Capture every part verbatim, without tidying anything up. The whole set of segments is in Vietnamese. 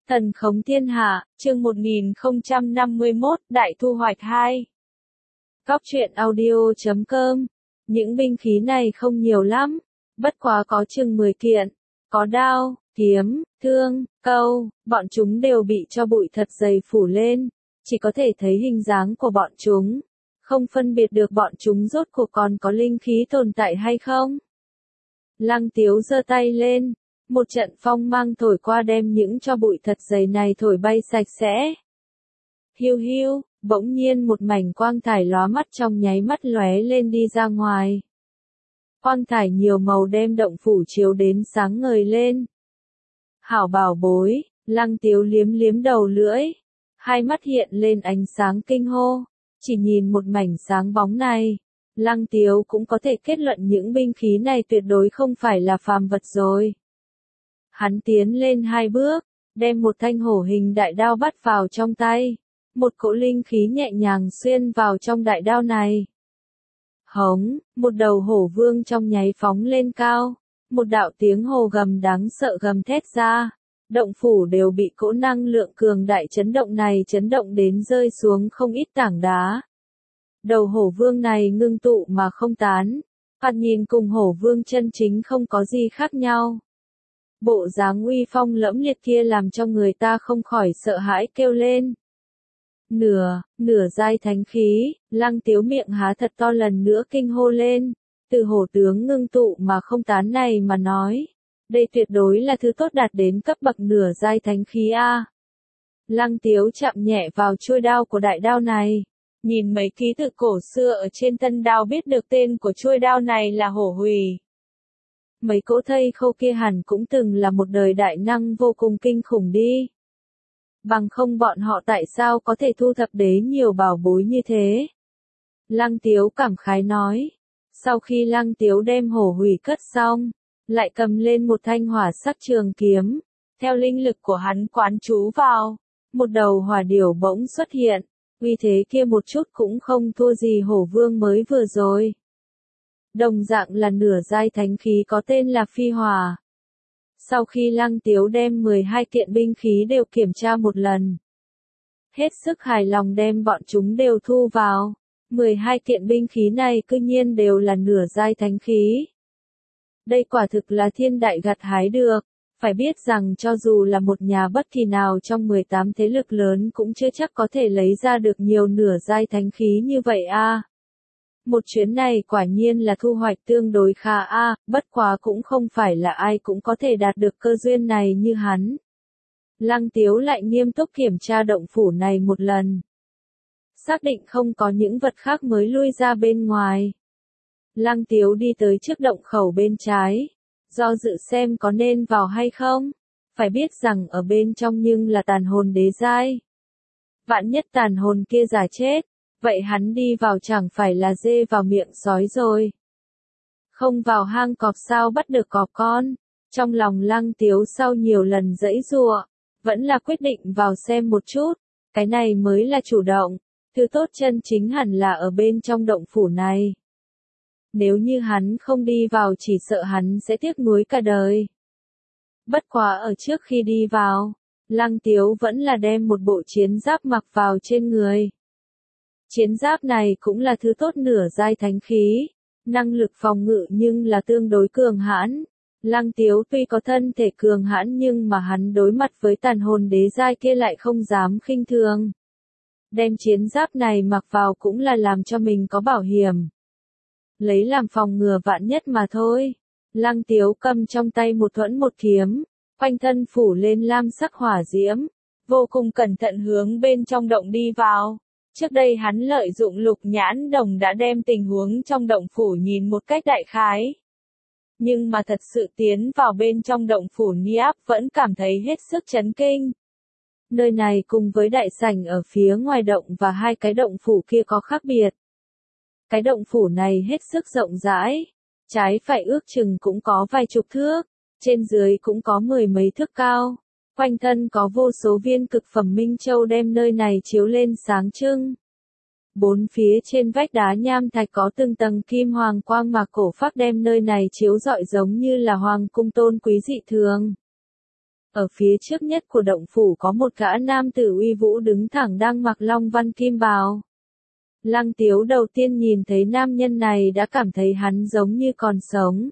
Thần khống thiên hạ, chương một nghìn không trăm năm mươi mốt, Đại thu hoạch hai. Góc truyện audio chấm com. Những binh khí này không nhiều lắm, bất quá có chừng mười kiện. Có đao, kiếm, thương, câu, bọn chúng đều bị cho bụi thật dày phủ lên, chỉ có thể thấy hình dáng của bọn chúng, không phân biệt được bọn chúng rốt cuộc còn có linh khí tồn tại hay không. Lăng Tiếu giơ tay lên, một trận phong mang thổi qua đem những cho bụi thật dày này thổi bay sạch sẽ. Hiu hiu, bỗng nhiên một mảnh quang thải lóa mắt trong nháy mắt lóe lên đi ra ngoài. Quang thải nhiều màu đem động phủ chiếu đến sáng ngời lên. Hảo bảo bối, Lăng Tiếu liếm liếm đầu lưỡi, hai mắt hiện lên ánh sáng kinh hô, chỉ nhìn một mảnh sáng bóng này, Lăng Tiếu cũng có thể kết luận những binh khí này tuyệt đối không phải là phàm vật rồi. Hắn tiến lên hai bước, đem một thanh hổ hình đại đao bắt vào trong tay, một cỗ linh khí nhẹ nhàng xuyên vào trong đại đao này. Hống, một đầu hổ vương trong nháy phóng lên cao, một đạo tiếng hổ gầm đáng sợ gầm thét ra, động phủ đều bị cỗ năng lượng cường đại chấn động này chấn động đến rơi xuống không ít tảng đá. Đầu hổ vương này ngưng tụ mà không tán, thoạt nhìn cùng hổ vương chân chính không có gì khác nhau. Bộ dáng uy phong lẫm liệt kia làm cho người ta không khỏi sợ hãi kêu lên. Nửa, nửa giai thánh khí, Lăng Tiếu miệng há thật to lần nữa kinh hô lên, từ hổ tướng ngưng tụ mà không tán này mà nói. Đây tuyệt đối là thứ tốt đạt đến cấp bậc nửa giai thánh khí A. Lăng Tiếu chạm nhẹ vào chuôi đao của đại đao này, nhìn mấy ký tự cổ xưa ở trên thân đao biết được tên của chuôi đao này là hổ hùy. Mấy cỗ thây khâu kia hẳn cũng từng là một đời đại năng vô cùng kinh khủng đi. Bằng không bọn họ tại sao có thể thu thập đến nhiều bảo bối như thế? Lăng Tiếu cảm khái nói. Sau khi Lăng Tiếu đem hổ hùy cất xong, lại cầm lên một thanh hỏa sắc trường kiếm, theo linh lực của hắn quán chú vào, một đầu hỏa điểu bỗng xuất hiện, uy thế kia một chút cũng không thua gì hổ vương mới vừa rồi. Đồng dạng là nửa giai thánh khí có tên là phi hỏa. Sau khi Lăng Tiếu đem mười hai kiện binh khí đều kiểm tra một lần, hết sức hài lòng đem bọn chúng đều thu vào, mười hai kiện binh khí này cư nhiên đều là nửa giai thánh khí. Đây quả thực là thiên đại gặt hái được, phải biết rằng cho dù là một nhà bất kỳ nào trong mười tám thế lực lớn cũng chưa chắc có thể lấy ra được nhiều nửa giai thánh khí như vậy a. Một chuyến này quả nhiên là thu hoạch tương đối khá a, bất quá cũng không phải là ai cũng có thể đạt được cơ duyên này như hắn. Lăng Tiếu lại nghiêm túc kiểm tra động phủ này một lần. Xác định không có những vật khác mới lui ra bên ngoài. Lăng Tiếu đi tới trước động khẩu bên trái, do dự xem có nên vào hay không, phải biết rằng ở bên trong nhưng là tàn hồn đế giai. Vạn nhất tàn hồn kia giả chết, vậy hắn đi vào chẳng phải là dê vào miệng sói rồi. Không vào hang cọp sao bắt được cọp con, trong lòng Lăng Tiếu sau nhiều lần giãy giụa, vẫn là quyết định vào xem một chút, cái này mới là chủ động, thứ tốt chân chính hẳn là ở bên trong động phủ này. Nếu như hắn không đi vào chỉ sợ hắn sẽ tiếc nuối cả đời. Bất quá ở trước khi đi vào, Lăng Tiếu vẫn là đem một bộ chiến giáp mặc vào trên người. Chiến giáp này cũng là thứ tốt nửa giai thánh khí, năng lực phòng ngự nhưng là tương đối cường hãn. Lăng Tiếu tuy có thân thể cường hãn nhưng mà hắn đối mặt với tàn hồn đế giai kia lại không dám khinh thường. Đem chiến giáp này mặc vào cũng là làm cho mình có bảo hiểm. Lấy làm phòng ngừa vạn nhất mà thôi. Lăng Tiếu cầm trong tay một thuẫn một kiếm, quanh thân phủ lên lam sắc hỏa diễm, vô cùng cẩn thận hướng bên trong động đi vào. Trước đây hắn lợi dụng lục nhãn đồng đã đem tình huống trong động phủ nhìn một cách đại khái. Nhưng mà thật sự tiến vào bên trong động phủ Niáp vẫn cảm thấy hết sức chấn kinh. Nơi này cùng với đại sảnh ở phía ngoài động và hai cái động phủ kia có khác biệt. Cái động phủ này hết sức rộng rãi, trái phải ước chừng cũng có vài chục thước, trên dưới cũng có mười mấy thước cao. Quanh thân có vô số viên cực phẩm minh châu đem nơi này chiếu lên sáng trưng. Bốn phía trên vách đá nham thạch có từng tầng kim hoàng quang mạc cổ phác đem nơi này chiếu rọi giống như là hoàng cung tôn quý dị thường. Ở phía trước nhất của động phủ có một gã nam tử uy vũ đứng thẳng đang mặc long văn kim bào. Lăng Tiếu đầu tiên nhìn thấy nam nhân này đã cảm thấy hắn giống như còn sống.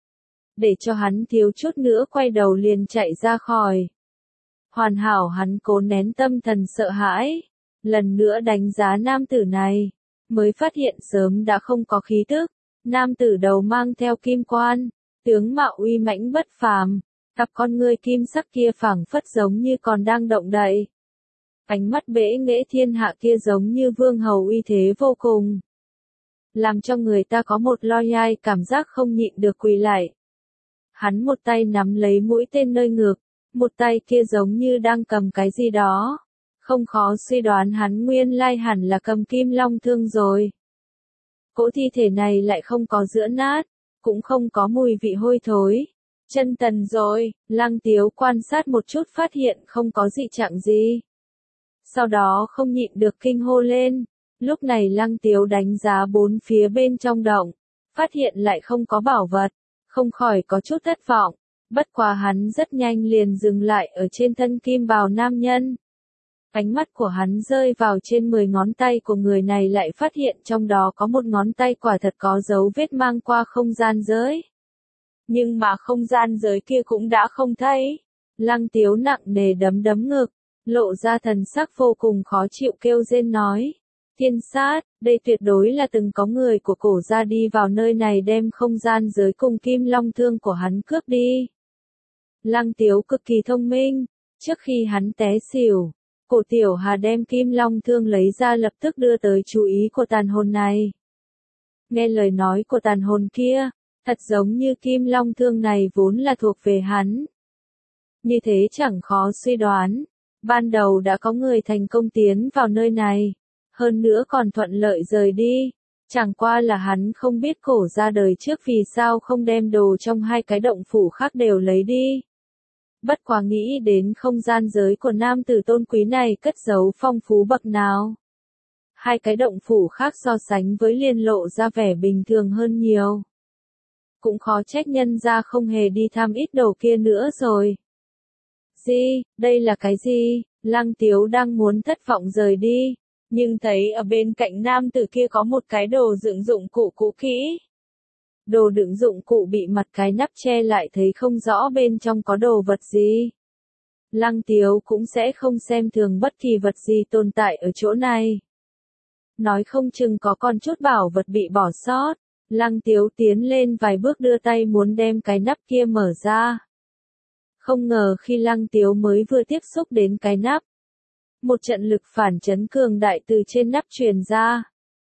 Để cho hắn thiếu chút nữa quay đầu liền chạy ra khỏi. Hoàn hảo hắn cố nén tâm thần sợ hãi. Lần nữa đánh giá nam tử này. Mới phát hiện sớm đã không có khí tức. Nam tử đầu mang theo kim quan. Tướng mạo uy mãnh bất phàm. Cặp con ngươi kim sắc kia phảng phất giống như còn đang động đậy. Ánh mắt bẽ nghễ thiên hạ kia giống như vương hầu uy thế vô cùng. Làm cho người ta có một lo nhai cảm giác không nhịn được quỳ lại. Hắn một tay nắm lấy mũi tên nơi ngực, một tay kia giống như đang cầm cái gì đó. Không khó suy đoán hắn nguyên lai hẳn là cầm kim long thương rồi. Cỗ thi thể này lại không có giữa nát, cũng không có mùi vị hôi thối. Chân tần rồi, Lăng Tiếu quan sát một chút phát hiện không có dị trạng gì. Sau đó không nhịn được kinh hô lên. Lúc này Lăng Tiếu đánh giá bốn phía bên trong động, phát hiện lại không có bảo vật, không khỏi có chút thất vọng. Bất quá hắn rất nhanh liền dừng lại ở trên thân kim bào nam nhân. Ánh mắt của hắn rơi vào trên mười ngón tay của người này lại phát hiện trong đó có một ngón tay quả thật có dấu vết mang qua không gian giới. Nhưng mà không gian giới kia cũng đã không thấy. Lăng Tiếu nặng nề đấm đấm ngực, lộ ra thần sắc vô cùng khó chịu kêu rên nói. Thiên sát, đây tuyệt đối là từng có người của cổ gia đi vào nơi này đem không gian giới cùng kim long thương của hắn cướp đi. Lăng Tiếu cực kỳ thông minh, trước khi hắn té xỉu, cổ tiểu hà đem kim long thương lấy ra lập tức đưa tới chú ý của tàn hồn này. Nghe lời nói của tàn hồn kia, thật giống như kim long thương này vốn là thuộc về hắn. Như thế chẳng khó suy đoán, ban đầu đã có người thành công tiến vào nơi này, hơn nữa còn thuận lợi rời đi, chẳng qua là hắn không biết cổ ra đời trước vì sao không đem đồ trong hai cái động phủ khác đều lấy đi. Bất quá nghĩ đến không gian giới của nam tử tôn quý này cất giấu phong phú bậc nào. Hai cái động phủ khác so sánh với liền lộ ra vẻ bình thường hơn nhiều. Cũng khó trách nhân ra không hề đi thăm ít đồ kia nữa rồi. Gì, đây là cái gì? Lăng Tiếu đang muốn thất vọng rời đi, nhưng thấy ở bên cạnh nam tử kia có một cái đồ đựng dụng cụ cũ kỹ. Đồ đựng dụng cụ bị mặt cái nắp che lại thấy không rõ bên trong có đồ vật gì. Lăng Tiếu cũng sẽ không xem thường bất kỳ vật gì tồn tại ở chỗ này. Nói không chừng có con chút bảo vật bị bỏ sót. Lăng Tiếu tiến lên vài bước đưa tay muốn đem cái nắp kia mở ra. Không ngờ khi Lăng Tiếu mới vừa tiếp xúc đến cái nắp, một trận lực phản chấn cường đại từ trên nắp truyền ra.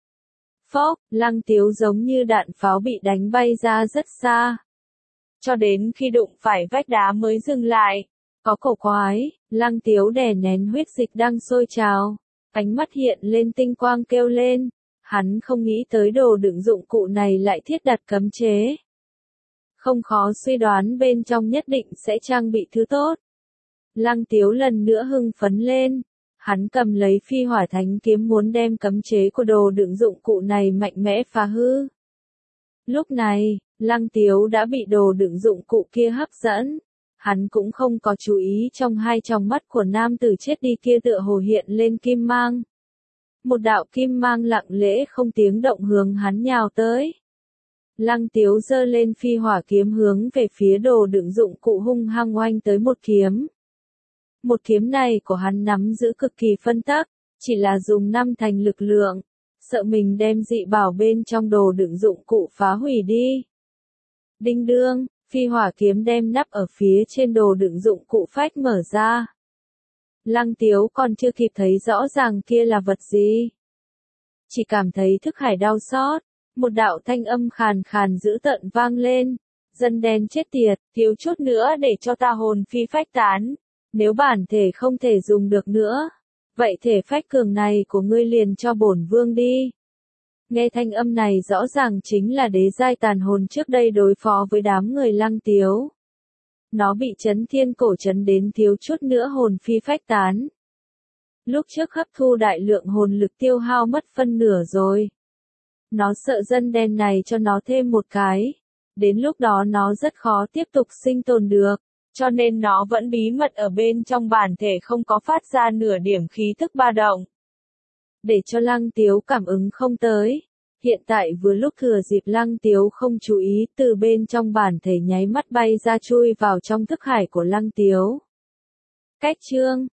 Phốc, Lăng Tiếu giống như đạn pháo bị đánh bay ra rất xa. Cho đến khi đụng phải vách đá mới dừng lại. Có cổ quái, Lăng Tiếu đè nén huyết dịch đang sôi trào. Ánh mắt hiện lên tinh quang kêu lên. Hắn không nghĩ tới đồ đựng dụng cụ này lại thiết đặt cấm chế. Không khó suy đoán bên trong nhất định sẽ trang bị thứ tốt. Lăng Tiếu lần nữa hưng phấn lên. Hắn cầm lấy phi hỏa thánh kiếm muốn đem cấm chế của đồ đựng dụng cụ này mạnh mẽ phá hư. Lúc này, Lăng Tiếu đã bị đồ đựng dụng cụ kia hấp dẫn. Hắn cũng không có chú ý trong hai tròng mắt của nam tử chết đi kia tựa hồ hiện lên kim mang. Một đạo kim mang lặng lẽ không tiếng động hướng hắn nhào tới. Lăng Tiếu giơ lên phi hỏa kiếm hướng về phía đồ đựng dụng cụ hung hăng oanh tới một kiếm. Một kiếm này của hắn nắm giữ cực kỳ phân tắc, chỉ là dùng năm thành lực lượng, sợ mình đem dị bảo bên trong đồ đựng dụng cụ phá hủy đi. Đinh đương, phi hỏa kiếm đem nắp ở phía trên đồ đựng dụng cụ phách mở ra. Lăng Tiếu còn chưa kịp thấy rõ ràng kia là vật gì. Chỉ cảm thấy thức hải đau xót, một đạo thanh âm khàn khàn dữ tợn vang lên. Dân đen chết tiệt, thiếu chút nữa để cho ta hồn phi phách tán. Nếu bản thể không thể dùng được nữa, vậy thể phách cường này của ngươi liền cho bổn vương đi. Nghe thanh âm này rõ ràng chính là đế giai tàn hồn trước đây đối phó với đám người Lăng Tiếu. Nó bị chấn thiên cổ chấn đến thiếu chút nữa hồn phi phách tán. Lúc trước hấp thu đại lượng hồn lực tiêu hao mất phân nửa rồi. Nó sợ dân đen này cho nó thêm một cái. Đến lúc đó nó rất khó tiếp tục sinh tồn được. cho nên nó vẫn bí mật ở bên trong bản thể không có phát ra nửa điểm khí thức ba động. Để cho Lăng Tiếu cảm ứng không tới. Hiện tại vừa lúc thừa dịp Lăng Tiếu không chú ý, từ bên trong bản thể nháy mắt bay ra chui vào trong thức hải của Lăng Tiếu. Cách chương